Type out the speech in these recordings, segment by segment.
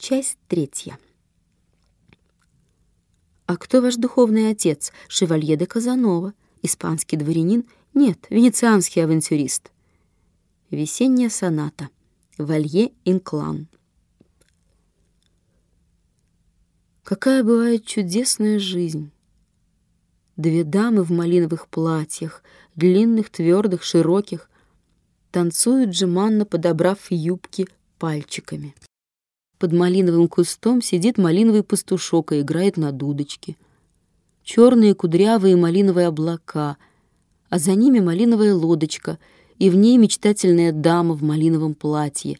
Часть 3. «А кто ваш духовный отец?» «Шевалье де Казанова. Испанский дворянин?» «Нет, венецианский авантюрист». Весенняя соната. Валье-Инклан. Какая бывает чудесная жизнь! Две дамы в малиновых платьях, длинных, твердых, широких, танцуют жеманно, подобрав юбки пальчиками. Под малиновым кустом сидит малиновый пастушок и играет на дудочке. Черные кудрявые малиновые облака, а за ними малиновая лодочка, и в ней мечтательная дама в малиновом платье.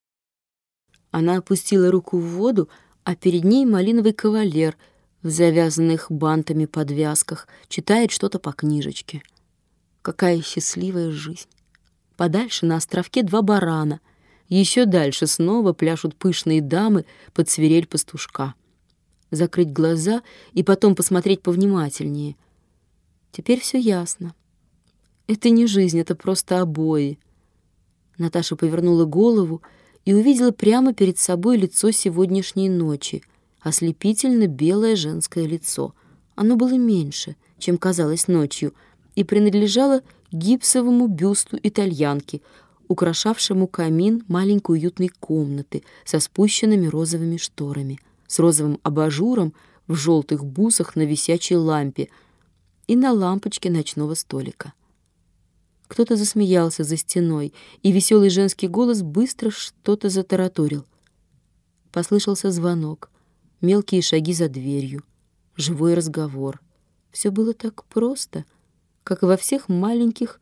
Она опустила руку в воду, а перед ней малиновый кавалер в завязанных бантами подвязках читает что-то по книжечке. Какая счастливая жизнь! Подальше на островке два барана. Еще дальше снова пляшут пышные дамы под свирель пастушка. Закрыть глаза и потом посмотреть повнимательнее. Теперь все ясно. Это не жизнь, это просто обои. Наташа повернула голову и увидела прямо перед собой лицо сегодняшней ночи, ослепительно белое женское лицо. Оно было меньше, чем казалось ночью, и принадлежало гипсовому бюсту итальянки, украшавшему камин маленькой уютной комнаты со спущенными розовыми шторами, с розовым абажуром в желтых бусах на висячей лампе и на лампочке ночного столика. Кто-то засмеялся за стеной, и веселый женский голос быстро что-то затараторил. Послышался звонок, мелкие шаги за дверью, живой разговор. Все было так просто, как и во всех маленьких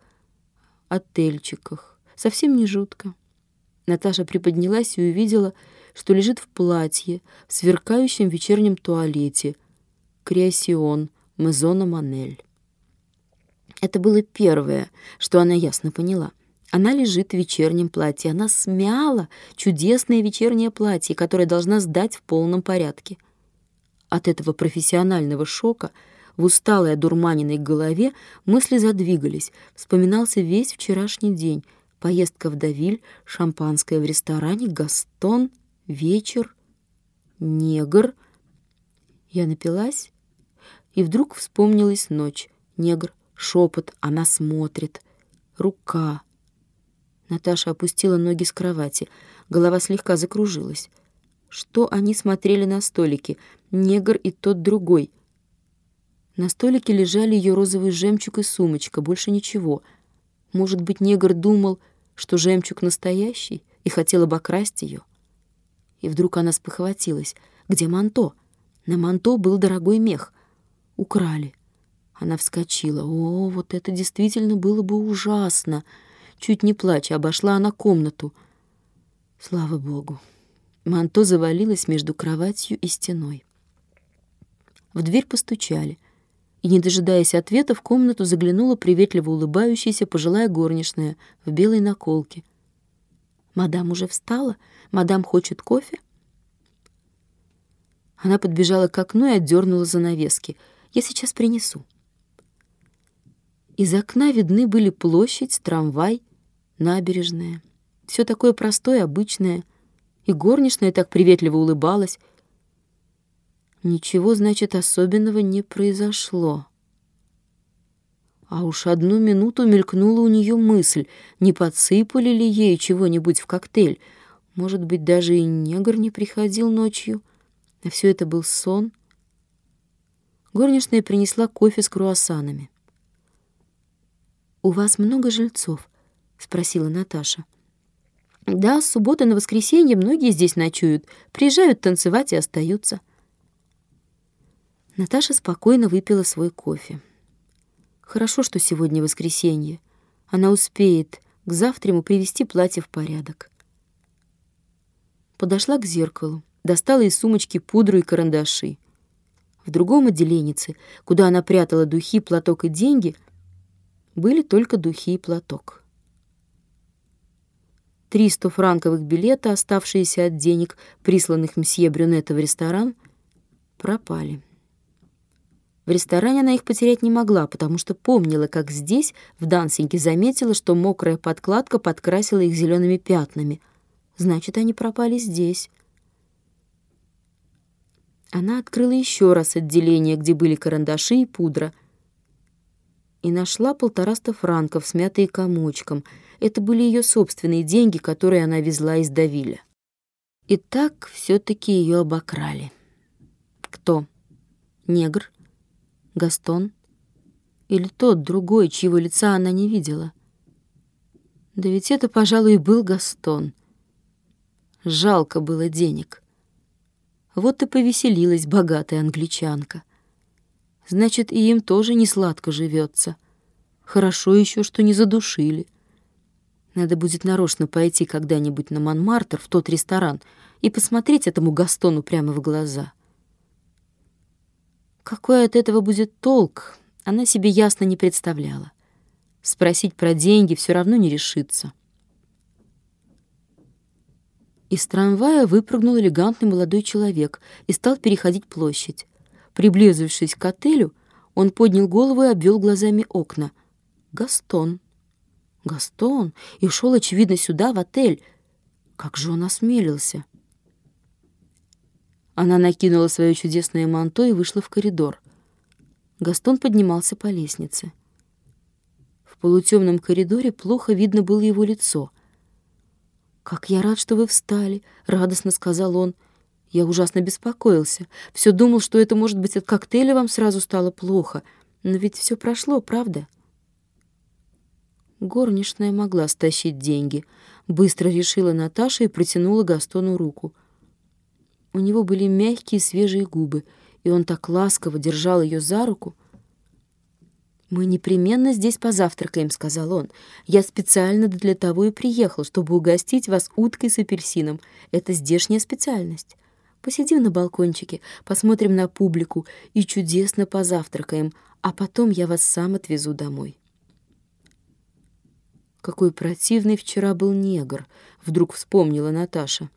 отельчиках. Совсем не жутко. Наташа приподнялась и увидела, что лежит в платье, в сверкающем вечернем туалете. Креасион, Мезона Манель. Это было первое, что она ясно поняла. Она лежит в вечернем платье. Она смяла чудесное вечернее платье, которое должна сдать в полном порядке. От этого профессионального шока в усталой одурманенной голове мысли задвигались. Вспоминался весь вчерашний день. Поездка в Давиль, шампанское в ресторане, Гастон, вечер, негр. Я напилась, и вдруг вспомнилась ночь. Негр, шепот, она смотрит. Рука. Наташа опустила ноги с кровати. Голова слегка закружилась. Что они смотрели на столике? Негр и тот другой. На столике лежали ее розовый жемчуг и сумочка, больше ничего. Может быть, негр думал, что жемчуг настоящий, и хотел обокрасть ее. И вдруг она спохватилась. Где манто? На манто был дорогой мех. Украли. Она вскочила. О, вот это действительно было бы ужасно. Чуть не плача, обошла она комнату. Слава Богу. Манто завалилось между кроватью и стеной. В дверь постучали. И, не дожидаясь ответа, в комнату заглянула приветливо улыбающаяся пожилая горничная в белой наколке. «Мадам уже встала? Мадам хочет кофе?» Она подбежала к окну и отдернула занавески. «Я сейчас принесу». Из окна видны были площадь, трамвай, набережная. Все такое простое, обычное. И горничная так приветливо улыбалась. Ничего, значит, особенного не произошло. А уж одну минуту мелькнула у нее мысль, не подсыпали ли ей чего-нибудь в коктейль. Может быть, даже и негр не приходил ночью, а все это был сон. Горничная принесла кофе с круассанами. «У вас много жильцов?» — спросила Наташа. «Да, с субботы на воскресенье многие здесь ночуют, приезжают танцевать и остаются». Наташа спокойно выпила свой кофе. Хорошо, что сегодня воскресенье. Она успеет к завтраму привести платье в порядок. Подошла к зеркалу, достала из сумочки пудру и карандаши. В другом отделенице, куда она прятала духи, платок и деньги, были только духи и платок. 300 франковых билета, оставшиеся от денег, присланных мсье Брюнетто в ресторан, пропали. В ресторане она их потерять не могла, потому что помнила, как здесь, в Дансинге, заметила, что мокрая подкладка подкрасила их зелеными пятнами. Значит, они пропали здесь. Она открыла еще раз отделение, где были карандаши и пудра, и нашла 150 франков, смятые комочком. Это были ее собственные деньги, которые она везла из Давиля. И так все-таки ее обокрали. Кто? Негр? Гастон? Или тот другой, чьего лица она не видела? Да ведь это, пожалуй, и был Гастон. Жалко было денег. Вот и повеселилась богатая англичанка. Значит, и им тоже не сладко живется. Хорошо еще, что не задушили. Надо будет нарочно пойти когда-нибудь на Монмартр, в тот ресторан, и посмотреть этому Гастону прямо в глаза. Какой от этого будет толк, она себе ясно не представляла. Спросить про деньги все равно не решится. Из трамвая выпрыгнул элегантный молодой человек и стал переходить площадь. Приблизившись к отелю, он поднял голову и обвел глазами окна. Гастон. Гастон! И шел, очевидно, сюда, в отель. Как же он осмелился! Она накинула свое чудесное манто и вышла в коридор. Гастон поднимался по лестнице. В полутемном коридоре плохо видно было его лицо. «Как я рад, что вы встали!» — радостно сказал он. «Я ужасно беспокоился. Все думал, что это, может быть, от коктейля вам сразу стало плохо. Но ведь все прошло, правда?» Горничная могла стащить деньги. Быстро решила Наташа и протянула Гастону руку. У него были мягкие свежие губы, и он так ласково держал ее за руку. «Мы непременно здесь позавтракаем», — сказал он. «Я специально для того и приехал, чтобы угостить вас уткой с апельсином. Это здешняя специальность. Посидим на балкончике, посмотрим на публику и чудесно позавтракаем, а потом я вас сам отвезу домой». Какой противный вчера был негр, вдруг вспомнила Наташа.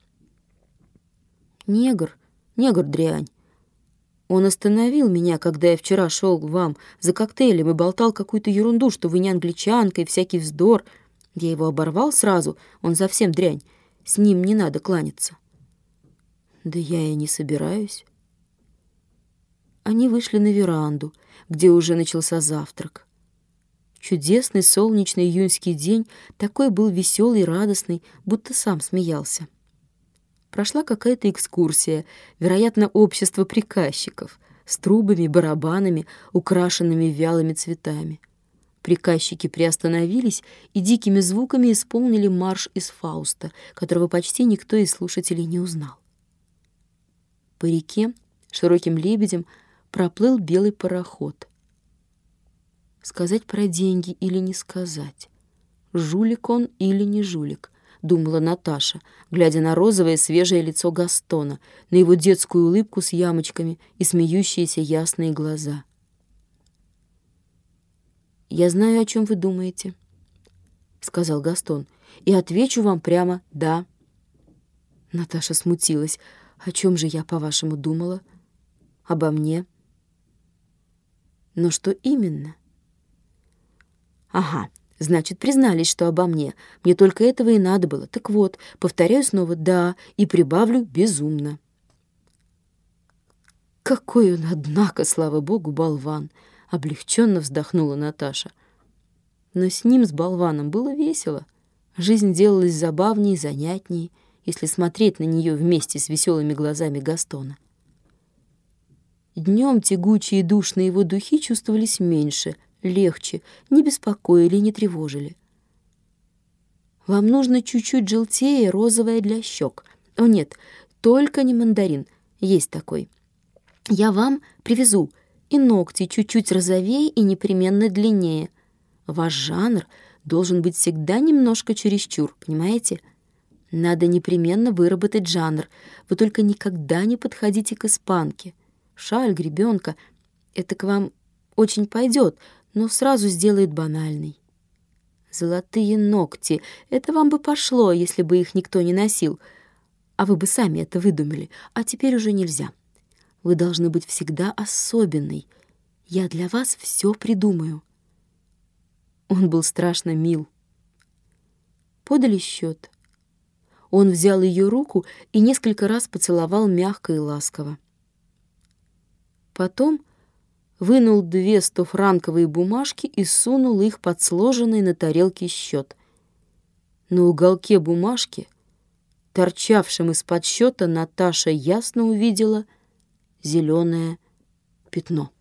Негр дрянь. Он остановил меня, когда я вчера шел к вам за коктейлем и болтал какую-то ерунду, что вы не англичанка и всякий вздор. Я его оборвал сразу, он совсем дрянь. С ним не надо кланяться. Да я и не собираюсь. Они вышли на веранду, где уже начался завтрак. Чудесный солнечный июньский день такой был веселый и радостный, будто сам смеялся. Прошла какая-то экскурсия, вероятно, общество приказчиков, с трубами, барабанами, украшенными вялыми цветами. Приказчики приостановились и дикими звуками исполнили марш из Фауста, которого почти никто из слушателей не узнал. По реке широким лебедем проплыл белый пароход. Сказать про деньги или не сказать? Жулик он или не жулик? Думала Наташа, глядя на розовое свежее лицо Гастона, на его детскую улыбку с ямочками и смеющиеся ясные глаза. «Я знаю, о чем вы думаете», — сказал Гастон, — «и отвечу вам прямо «да». Наташа смутилась. «О чем же я, по-вашему, думала? Обо мне?» «Но что именно?» «Ага. Значит, признались, что обо мне. Мне только этого и надо было. Так вот, повторяю снова «да» и прибавлю «безумно». «Какой он, однако, слава богу, болван!» — облегченно вздохнула Наташа. Но с ним, с болваном, было весело. Жизнь делалась забавнее и занятнее, если смотреть на нее вместе с веселыми глазами Гастона. Днем тягучие и душные его духи чувствовались меньше, легче, не беспокоили и не тревожили. «Вам нужно чуть-чуть желтее розовое для щек. О нет, только не мандарин, есть такой. Я вам привезу и ногти чуть-чуть розовее и непременно длиннее. Ваш жанр должен быть всегда немножко чересчур, понимаете? Надо непременно выработать жанр. Вы только никогда не подходите к испанке. Шаль, гребенка — это к вам очень пойдет, но сразу сделает банальный. Золотые ногти — это вам бы пошло, если бы их никто не носил. А вы бы сами это выдумали, а теперь уже нельзя. Вы должны быть всегда особенной. Я для вас все придумаю». Он был страшно мил. Подали счет. Он взял ее руку и несколько раз поцеловал мягко и ласково. Потом вынул 2 100-франковые бумажки и сунул их под сложенный на тарелке счет. На уголке бумажки, торчавшем из-под счета, Наташа ясно увидела зеленое пятно.